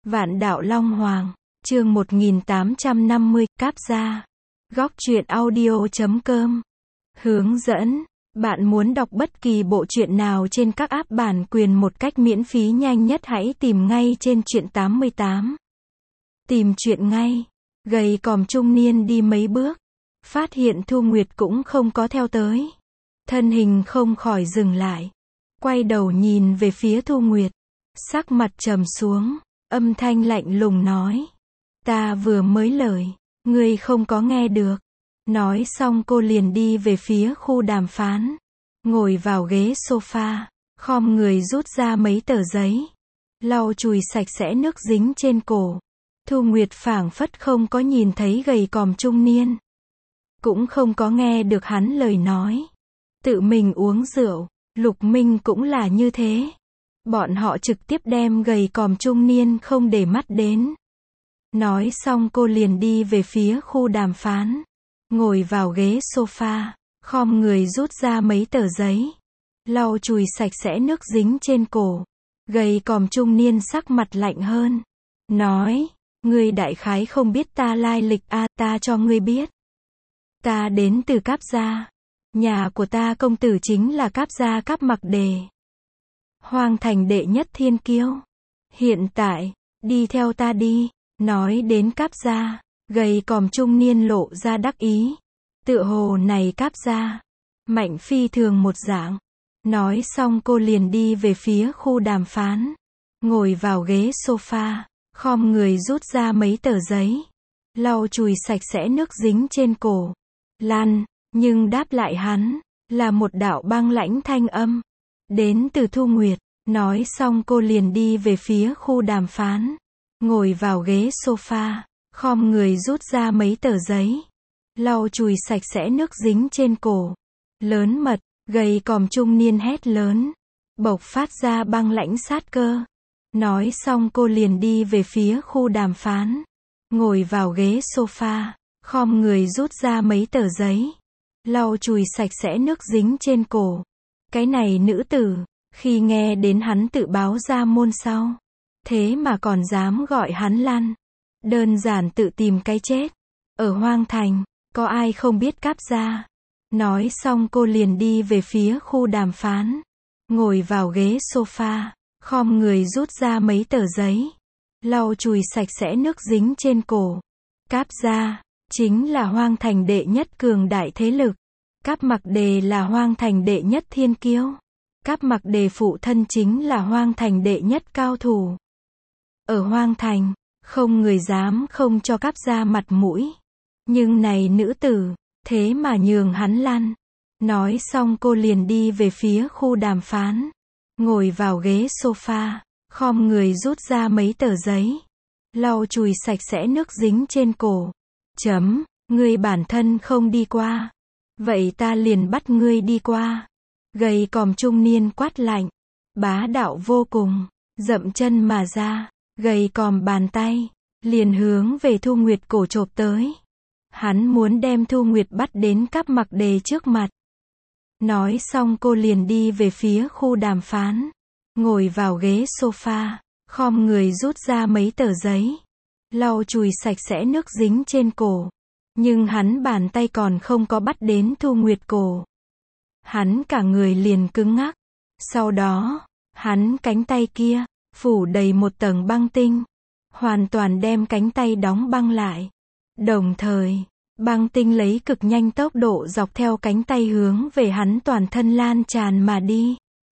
Vạn Đạo Long Hoàng, chương 1850, Cáp Gia. Góc truyện audio.com. Hướng dẫn. Bạn muốn đọc bất kỳ bộ truyện nào trên các app bản quyền một cách miễn phí nhanh nhất hãy tìm ngay trên truyện 88. Tìm truyện ngay. Gầy còm trung niên đi mấy bước, phát hiện Thu Nguyệt cũng không có theo tới. Thân hình không khỏi dừng lại, quay đầu nhìn về phía Thu Nguyệt, sắc mặt trầm xuống, âm thanh lạnh lùng nói: "Ta vừa mới lời, ngươi không có nghe được." Nói xong cô liền đi về phía khu đàm phán, ngồi vào ghế sofa, khom người rút ra mấy tờ giấy, lau chùi sạch sẽ nước dính trên cổ. Thu Nguyệt phảng phất không có nhìn thấy gầy còm trung niên, cũng không có nghe được hắn lời nói. Tự mình uống rượu, Lục Minh cũng là như thế. Bọn họ trực tiếp đem gầy còm trung niên không để mắt đến. Nói xong cô liền đi về phía khu đàm phán, ngồi vào ghế sofa, khom người rút ra mấy tờ giấy, lau chùi sạch sẽ nước dính trên cổ. Gầy còm trung niên sắc mặt lạnh hơn, nói: "Ngươi đại khái không biết ta lai lịch ta cho ngươi biết. Ta đến từ Cáp Gia. Nhà của ta công tử chính là Cáp Gia Cáp Mặc Đề, Hoang Thành đệ nhất thiên kiêu. Hiện tại, đi theo ta đi." Nói đến Cáp Gia, gầy còm trung niên lộ ra đắc ý. Tựa hồ này Cáp Gia mạnh phi thường một dạng. Nói xong cô liền đi về phía khu đàm phán, ngồi vào ghế sofa, khom người rút ra mấy tờ giấy, lau chùi sạch sẽ nước dính trên cổ. Lan, nhưng đáp lại hắn là một đạo băng lãnh thanh âm, đến từ Thu Nguyệt. Nói xong cô liền đi về phía khu đàm phán, ngồi vào ghế sofa, khom người rút ra mấy tờ giấy, lau chùi sạch sẽ nước dính trên cổ. Lớn mật, gầy còm trung niên hét lớn, bộc phát ra băng lãnh sát cơ. Nói xong cô liền đi về phía khu đàm phán, ngồi vào ghế sofa, khom người rút ra mấy tờ giấy, lau chùi sạch sẽ nước dính trên cổ. Cái này nữ tử, khi nghe đến hắn tự báo ra môn sau, thế mà còn dám gọi hắn Lan, đơn giản tự tìm cái chết. Ở Hoang Thành, có ai không biết Cáp Gia. Nói xong cô liền đi về phía khu đàm phán, ngồi vào ghế sofa, khom người rút ra mấy tờ giấy, lau chùi sạch sẽ nước dính trên cổ. Cáp Gia chính là Hoang Thành đệ nhất cường đại thế lực. Cáp Mặc Đề là Hoang Thành đệ nhất thiên kiêu. Cáp Mặc Đề phụ thân chính là Hoang Thành đệ nhất cao thủ. Ở Hoang Thành, không người dám không cho Cáp Gia mặt mũi. Nhưng này nữ tử, thế mà nhường hắn lăn. Nói xong cô liền đi về phía khu đàm phán, ngồi vào ghế sofa, khom người rút ra mấy tờ giấy, lau chùi sạch sẽ nước dính trên cổ. Ngươi bản thân không đi qua, vậy ta liền bắt ngươi đi qua. Gầy còm trung niên quát lạnh, bá đạo vô cùng, dậm chân mà ra, gầy còm bàn tay liền hướng về Thu Nguyệt cổ chộp tới. Hắn muốn đem Thu Nguyệt bắt đến Cáp Mặc Đề trước mặt. Nói xong cô liền đi về phía khu đàm phán, ngồi vào ghế sofa, khom người rút ra mấy tờ giấy, lau chùi sạch sẽ nước dính trên cổ. Nhưng hắn bàn tay còn không có bắt đến Thu Nguyệt cổ, hắn cả người liền cứng ngắc. Sau đó, hắn cánh tay kia phủ đầy một tầng băng tinh, hoàn toàn đem cánh tay đóng băng lại. Đồng thời, băng tinh lấy cực nhanh tốc độ dọc theo cánh tay hướng về hắn toàn thân lan tràn mà đi.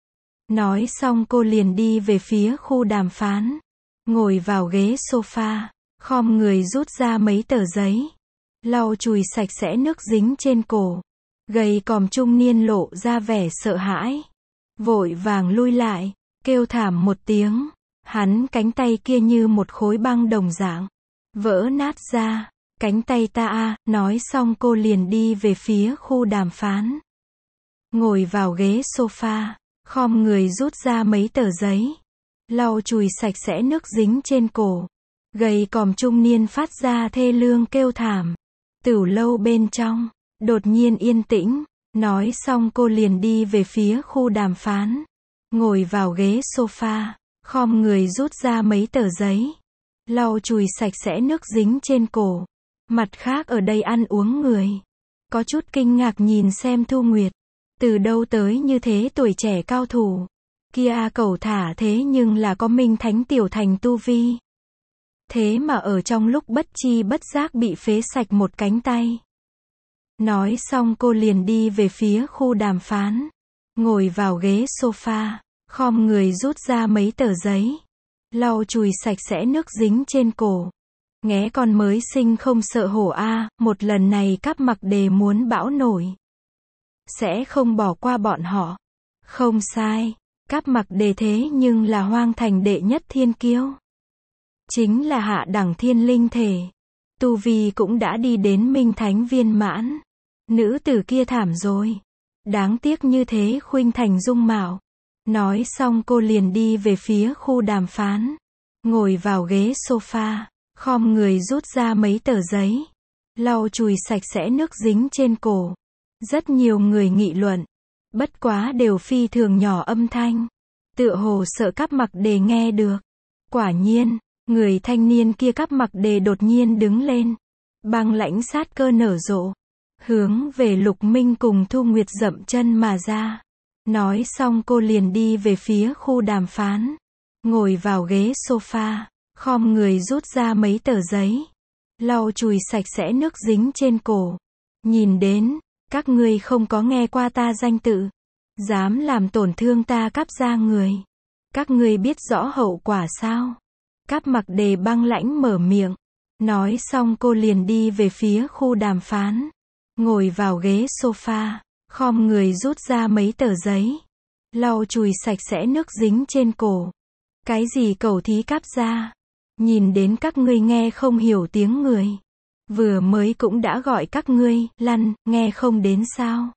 Nói xong cô liền đi về phía khu đàm phán, ngồi vào ghế sofa, khom người rút ra mấy tờ giấy, lau chùi sạch sẽ nước dính trên cổ. Gầy còm trung niên lộ ra vẻ sợ hãi, vội vàng lui lại, kêu thảm một tiếng. Hắn cánh tay kia như một khối băng đồng dạng, vỡ nát ra. Cánh tay ta Nói xong cô liền đi về phía khu đàm phán, ngồi vào ghế sofa, khom người rút ra mấy tờ giấy, lau chùi sạch sẽ nước dính trên cổ. Gầy còm trung niên phát ra thê lương kêu thảm. Tửu lâu bên trong đột nhiên yên tĩnh. Nói xong cô liền đi về phía khu đàm phán, ngồi vào ghế sofa, khom người rút ra mấy tờ giấy, lau chùi sạch sẽ nước dính trên cổ. Mặt khác ở đây ăn uống người có chút kinh ngạc nhìn xem Thu Nguyệt. Từ đâu tới như thế tuổi trẻ cao thủ. Kia cẩu thả thế nhưng là có minh thánh tiểu thành tu vi. Thế mà ở trong lúc bất chi bất giác bị phế sạch một cánh tay. Nói xong cô liền đi về phía khu đàm phán. Ngồi vào ghế sofa, khom người rút ra mấy tờ giấy. Lau chùi sạch sẽ nước dính trên cổ. Nghé con mới sinh không sợ hổ a, một lần này Cáp Mặc Đề muốn bão nổi. Sẽ không bỏ qua bọn họ. Không sai, Cáp Mặc Đề thế nhưng là hoang thành đệ nhất thiên kiêu. Chính là hạ đẳng thiên linh thể. Tu vi cũng đã đi đến minh thánh viên mãn. Nữ tử kia thảm rồi. Đáng tiếc như thế khuynh thành dung mạo. Nói xong cô liền đi về phía khu đàm phán. Ngồi vào ghế sofa, khom người rút ra mấy tờ giấy. Lau chùi sạch sẽ nước dính trên cổ. Rất nhiều người nghị luận. Bất quá đều phi thường nhỏ âm thanh. Tựa hồ sợ Cáp Mặc Đề nghe được. Quả nhiên, người thanh niên kia Cáp Mặc Đề đột nhiên đứng lên. Băng lãnh sát cơ nở rộ. Hướng về Lục Minh cùng Thu Nguyệt dậm chân mà ra. Nói xong cô liền đi về phía khu đàm phán. Ngồi vào ghế sofa, khom người rút ra mấy tờ giấy. Lau chùi sạch sẽ nước dính trên cổ. Nhìn đến, các ngươi không có nghe qua ta danh tự. Dám làm tổn thương ta Cáp gia người. Các ngươi biết rõ hậu quả sao? Cáp Mặc Đề băng lãnh mở miệng. Nói xong cô liền đi về phía khu đàm phán. Ngồi vào ghế sofa, khom người rút ra mấy tờ giấy. Lau chùi sạch sẽ nước dính trên cổ. Cái gì cẩu thí Cáp gia? Nhìn đến các ngươi nghe không hiểu tiếng người. Vừa mới cũng đã gọi các ngươi, lăn, nghe không đến sao?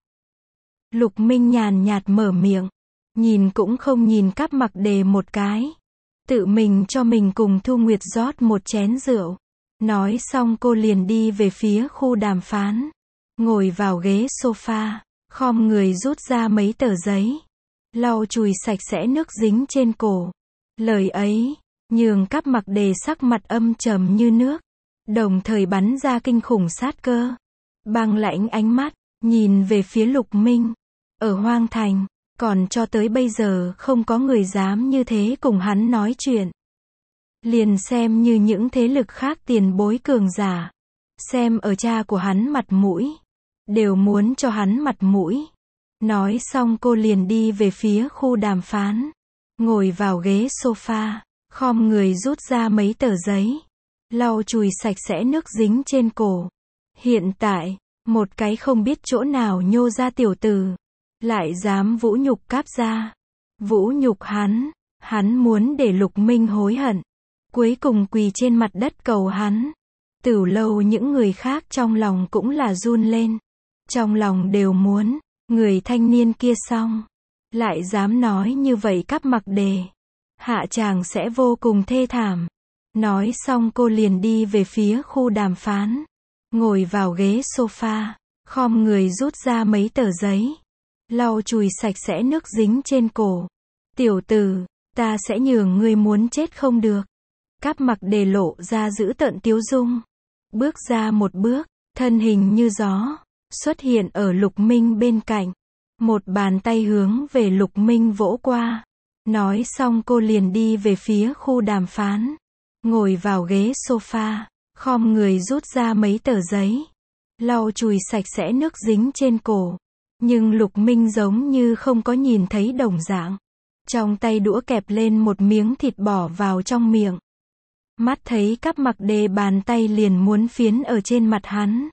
Lục Minh nhàn nhạt mở miệng. Nhìn cũng không nhìn Cáp Mặc Đề một cái. Tự mình cho mình cùng Thu Nguyệt rót một chén rượu. Nói xong cô liền đi về phía khu đàm phán. Ngồi vào ghế sofa, khom người rút ra mấy tờ giấy. Lau chùi sạch sẽ nước dính trên cổ. Lời ấy, nhường Cáp Mặc Đề sắc mặt âm trầm như nước. Đồng thời bắn ra kinh khủng sát cơ. Băng lãnh ánh mắt, nhìn về phía Lục Minh. Ở Hoang Thành, còn cho tới bây giờ không có người dám như thế cùng hắn nói chuyện. Liền xem như những thế lực khác tiền bối cường giả. Xem ở cha của hắn mặt mũi. Đều muốn cho hắn mặt mũi. Nói xong cô liền đi về phía khu đàm phán. Ngồi vào ghế sofa, khom người rút ra mấy tờ giấy. Lau chùi sạch sẽ nước dính trên cổ. Hiện tại, một cái không biết chỗ nào nhô ra tiểu tử. Lại dám vũ nhục Cáp gia. Vũ nhục hắn muốn để Lục Minh hối hận. Cuối cùng quỳ trên mặt đất cầu hắn. Từ lâu những người khác trong lòng cũng là run lên. Trong lòng đều muốn, người thanh niên kia xong. Lại dám nói như vậy Cáp Mặc Đề. Hạ chàng sẽ vô cùng thê thảm. Nói xong cô liền đi về phía khu đàm phán. Ngồi vào ghế sofa, khom người rút ra mấy tờ giấy. Lau chùi sạch sẽ nước dính trên cổ. Tiểu tử, ta sẽ nhường ngươi muốn chết không được. Cáp Mặc Đề lộ ra giữ tợn tiếu dung. Bước ra một bước, thân hình như gió, xuất hiện ở Lục Minh bên cạnh. Một bàn tay hướng về Lục Minh vỗ qua. Nói xong cô liền đi về phía khu đàm phán. Ngồi vào ghế sofa, khom người rút ra mấy tờ giấy. Lau chùi sạch sẽ nước dính trên cổ. Nhưng Lục Minh giống như không có nhìn thấy đồng dạng. Trong tay đũa kẹp lên một miếng thịt bỏ vào trong miệng. Mắt thấy Cáp Mặc Đề bàn tay liền muốn phiến ở trên mặt hắn.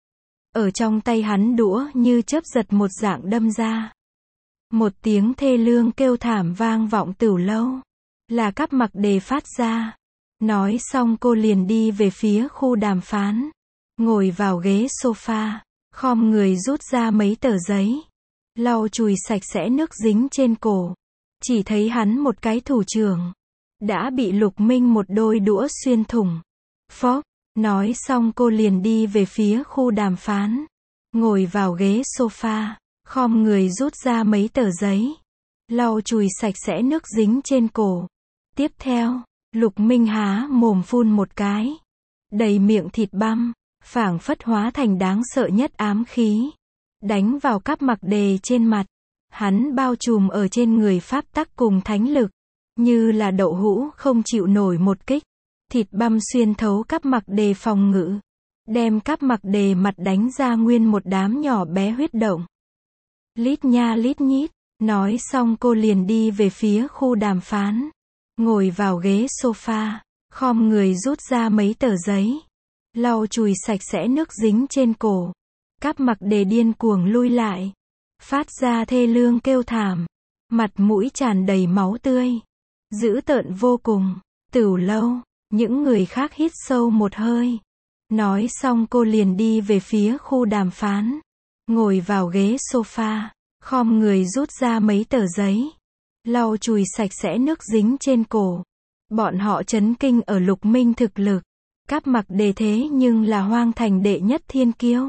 Ở trong tay hắn đũa như chớp giật một dạng đâm ra. Một tiếng thê lương kêu thảm vang vọng từ lâu. Là Cáp Mặc Đề phát ra. Nói xong cô liền đi về phía khu đàm phán. Ngồi vào ghế sofa, khom người rút ra mấy tờ giấy. Lau chùi sạch sẽ nước dính trên cổ. Chỉ thấy hắn một cái thủ trưởng. Đã bị Lục Minh một đôi đũa xuyên thủng. Phốc, nói xong cô liền đi về phía khu đàm phán. Ngồi vào ghế sofa, khom người rút ra mấy tờ giấy. Lau chùi sạch sẽ nước dính trên cổ. Tiếp theo, Lục Minh há mồm phun một cái. Đầy miệng thịt băm, phảng phất hóa thành đáng sợ nhất ám khí. Đánh vào Cáp Mặc Đề trên mặt. Hắn bao trùm ở trên người pháp tắc cùng thánh lực. Như là đậu hũ không chịu nổi một kích. Thịt băm xuyên thấu Cáp Mặc Đề phòng ngự. Đem Cáp Mặc Đề mặt đánh ra nguyên một đám nhỏ bé huyết động. Lít nha lít nhít. Nói xong cô liền đi về phía khu đàm phán. Ngồi vào ghế sofa. Khom người rút ra mấy tờ giấy. Lau chùi sạch sẽ nước dính trên cổ. Cáp Mặc Đề điên cuồng lui lại. Phát ra thê lương kêu thảm. Mặt mũi tràn đầy máu tươi. Dữ tợn vô cùng. Tửu Lâu. Những người khác hít sâu một hơi. Nói xong cô liền đi về phía khu đàm phán. Ngồi vào ghế sofa. Khom người rút ra mấy tờ giấy. Lau chùi sạch sẽ nước dính trên cổ. Bọn họ chấn kinh ở Lục Minh thực lực. Cáp Mặc Đề thế nhưng là Hoang Thành đệ nhất thiên kiêu.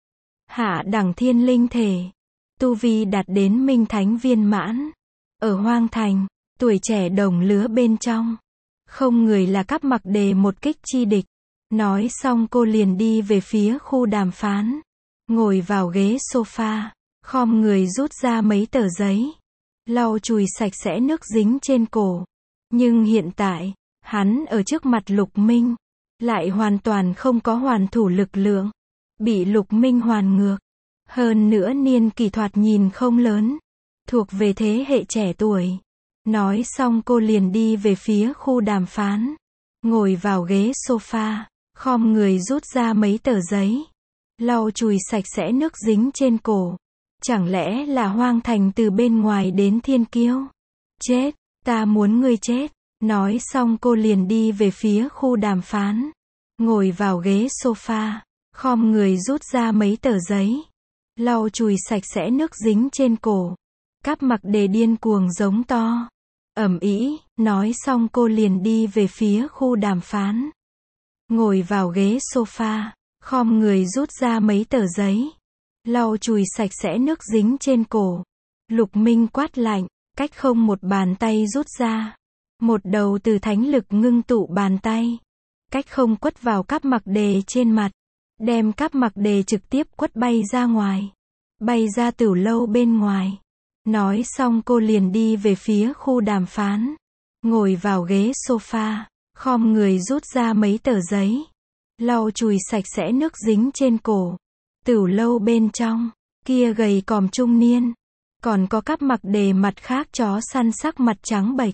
Hạ đẳng thiên linh thể. Tu vi đạt đến minh thánh viên mãn. Ở Hoang Thành, tuổi trẻ đồng lứa bên trong. Không người là Cáp Mặc Đề một kích chi địch. Nói xong cô liền đi về phía khu đàm phán. Ngồi vào ghế sofa. Khom người rút ra mấy tờ giấy. Lau chùi sạch sẽ nước dính trên cổ. Nhưng hiện tại, hắn ở trước mặt Lục Minh. Lại hoàn toàn không có hoàn thủ lực lượng. Bị Lục Minh hoàn ngược. Hơn nữa niên kỷ thoạt nhìn không lớn. Thuộc về thế hệ trẻ tuổi. Nói xong cô liền đi về phía khu đàm phán. Ngồi vào ghế sofa. Khom người rút ra mấy tờ giấy. Lau chùi sạch sẽ nước dính trên cổ. Chẳng lẽ là Hoang Thành từ bên ngoài đến thiên kiêu? Chết, ta muốn ngươi chết. Nói xong cô liền đi về phía khu đàm phán. Ngồi vào ghế sofa. Khom người rút ra mấy tờ giấy. Lau chùi sạch sẽ nước dính trên cổ. Cáp Mặc Đề điên cuồng giống to. Ầm ĩ, nói xong cô liền đi về phía khu đàm phán. Ngồi vào ghế sofa. Khom người rút ra mấy tờ giấy. Lau chùi sạch sẽ nước dính trên cổ. Lục Minh quát lạnh, cách không một bàn tay rút ra. Một đầu từ thánh lực ngưng tụ bàn tay. Cách không quất vào Cáp Mặc Đề trên mặt. Đem Cáp Mặc Đề trực tiếp quất bay ra ngoài. Bay ra Tửu Lâu bên ngoài. Nói xong cô liền đi về phía khu đàm phán. Ngồi vào ghế sofa. Khom người rút ra mấy tờ giấy. Lau chùi sạch sẽ nước dính trên cổ. Tửu Lâu bên trong, kia gầy còm trung niên. Còn có Cáp Mặc Đề mặt khác chó săn sắc mặt trắng bệch.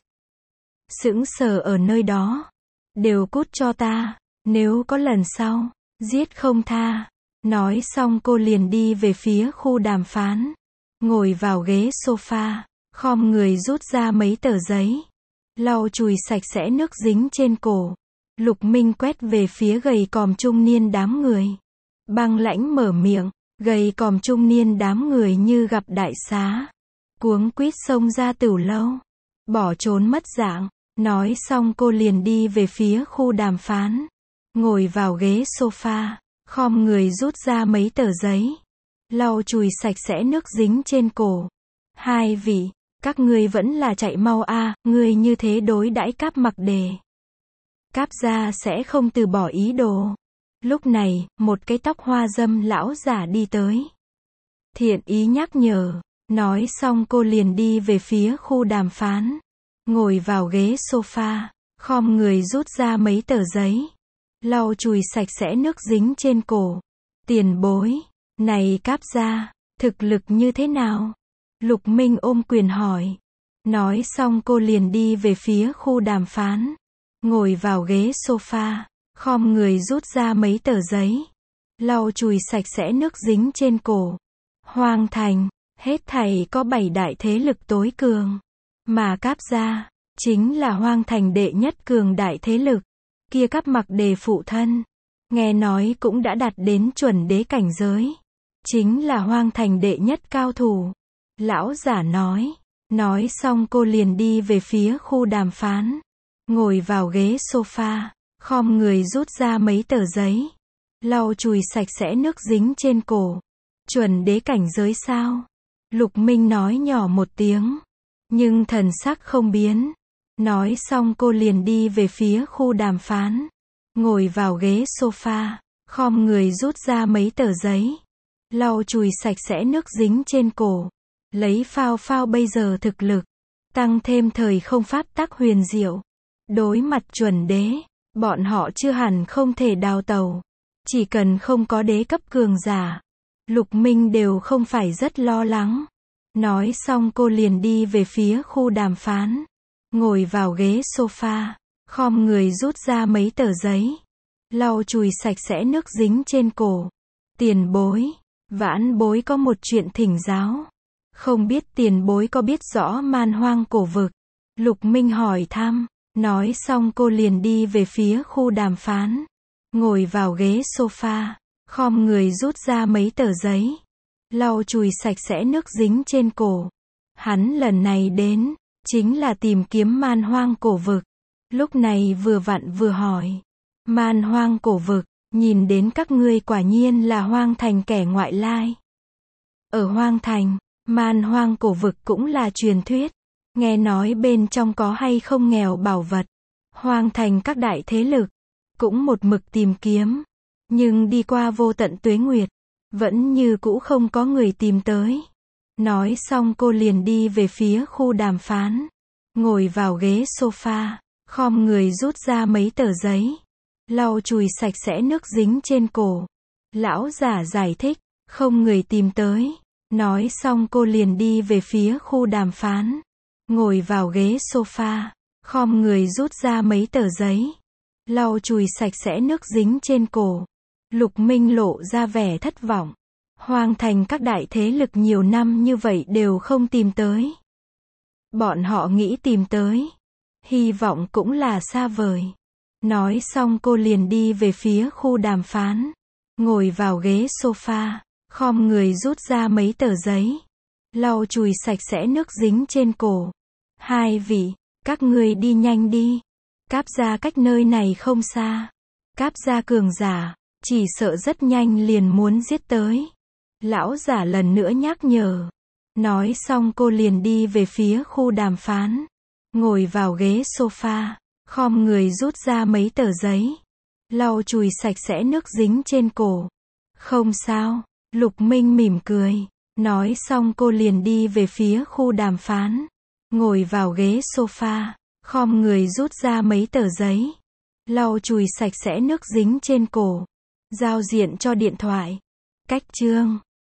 Sững sờ ở nơi đó. Đều cút cho ta. Nếu có lần sau, giết không tha. Nói xong cô liền đi về phía khu đàm phán. Ngồi vào ghế sofa. Khom người rút ra mấy tờ giấy. Lau chùi sạch sẽ nước dính trên cổ. Lục Minh quét về phía gầy còm trung niên đám người. Băng lãnh mở miệng. Gầy còm trung niên đám người như gặp đại xá. Cuống quýt xông ra Tửu Lâu. Bỏ trốn mất dạng. Nói xong cô liền đi về phía khu đàm phán. Ngồi vào ghế sofa. Khom người rút ra mấy tờ giấy. Lau chùi sạch sẽ nước dính trên cổ. Hai vị, các ngươi vẫn là chạy mau a, ngươi như thế đối đãi Cáp Mặc Đề. Cáp gia sẽ không từ bỏ ý đồ. Lúc này, một cái tóc hoa dâm lão giả đi tới. Thiện ý nhắc nhở. Nói xong cô liền đi về phía khu đàm phán. Ngồi vào ghế sofa. Khom người rút ra mấy tờ giấy. Lau chùi sạch sẽ nước dính trên cổ. Tiền bối. Này Cáp gia, thực lực như thế nào? Lục Minh ôm quyền hỏi. Nói xong cô liền đi về phía khu đàm phán. Ngồi vào ghế sofa. Khom người rút ra mấy tờ giấy. Lau chùi sạch sẽ nước dính trên cổ. Hoang Thành, hết thảy có 7 đại thế lực tối cường. Mà Cáp gia, chính là Hoang Thành đệ nhất cường đại thế lực. Kia Cáp Mặc Đề phụ thân. Nghe nói cũng đã đạt đến chuẩn đế cảnh giới. Chính là Hoang Thành đệ nhất cao thủ. Lão giả nói. Nói xong cô liền đi về phía khu đàm phán. Ngồi vào ghế sofa. Khom người rút ra mấy tờ giấy. Lau chùi sạch sẽ nước dính trên cổ. Chuẩn đế cảnh giới sao? Lục Minh nói nhỏ một tiếng. Nhưng thần sắc không biến. Nói xong cô liền đi về phía khu đàm phán. Ngồi vào ghế sofa, khom người rút ra mấy tờ giấy. Lau chùi sạch sẽ nước dính trên cổ. Lấy phao phao bây giờ thực lực. Tăng thêm thời không pháp tắc huyền diệu. Đối mặt chuẩn đế, bọn họ chưa hẳn không thể đào tàu. Chỉ cần không có đế cấp cường giả, Lục Minh đều không phải rất lo lắng. Nói xong cô liền đi về phía khu đàm phán. Ngồi vào ghế sofa, khom người rút ra mấy tờ giấy. Lau chùi sạch sẽ nước dính trên cổ. Tiền bối, vãn bối có một chuyện thỉnh giáo. Không biết tiền bối có biết rõ Man Hoang cổ vực? Lục Minh hỏi thăm. Nói xong cô liền đi về phía khu đàm phán. Ngồi vào ghế sofa, khom người rút ra mấy tờ giấy. Lau chùi sạch sẽ nước dính trên cổ. Hắn lần này đến, chính là tìm kiếm Man Hoang cổ vực. Lúc này vừa vặn vừa hỏi. Man Hoang cổ vực, nhìn đến các ngươi quả nhiên là Hoang Thành kẻ ngoại lai. Ở Hoang Thành, Man Hoang cổ vực cũng là truyền thuyết. Nghe nói bên trong có hay không nghèo bảo vật. Hoang Thành các đại thế lực cũng một mực tìm kiếm. Nhưng đi qua vô tận tuế nguyệt, vẫn như cũ không có người tìm tới. Nói xong cô liền đi về phía khu đàm phán. Ngồi vào ghế sofa, khom người rút ra mấy tờ giấy. Lau chùi sạch sẽ nước dính trên cổ. Lão giả giải thích, không người tìm tới. Nói xong cô liền đi về phía khu đàm phán. Ngồi vào ghế sofa, khom người rút ra mấy tờ giấy. Lau chùi sạch sẽ nước dính trên cổ. Lục Minh lộ ra vẻ thất vọng. Hoang Thành các đại thế lực nhiều năm như vậy đều không tìm tới. Bọn họ nghĩ tìm tới, hy vọng cũng là xa vời. Nói xong cô liền đi về phía khu đàm phán. Ngồi vào ghế sofa, khom người rút ra mấy tờ giấy. Lau chùi sạch sẽ nước dính trên cổ. Hai vị, các ngươi đi nhanh đi. Cáp gia cách nơi này không xa. Cáp gia cường giả, chỉ sợ rất nhanh liền muốn giết tới. Lão giả lần nữa nhắc nhở. Nói xong cô liền đi về phía khu đàm phán. Ngồi vào ghế sofa, khom người rút ra mấy tờ giấy. Lau chùi sạch sẽ nước dính trên cổ. Không sao, Lục Minh mỉm cười. Nói xong cô liền đi về phía khu đàm phán. Ngồi vào ghế sofa, khom người rút ra mấy tờ giấy. Lau chùi sạch sẽ nước dính trên cổ. Giao diện cho điện thoại. Cách chương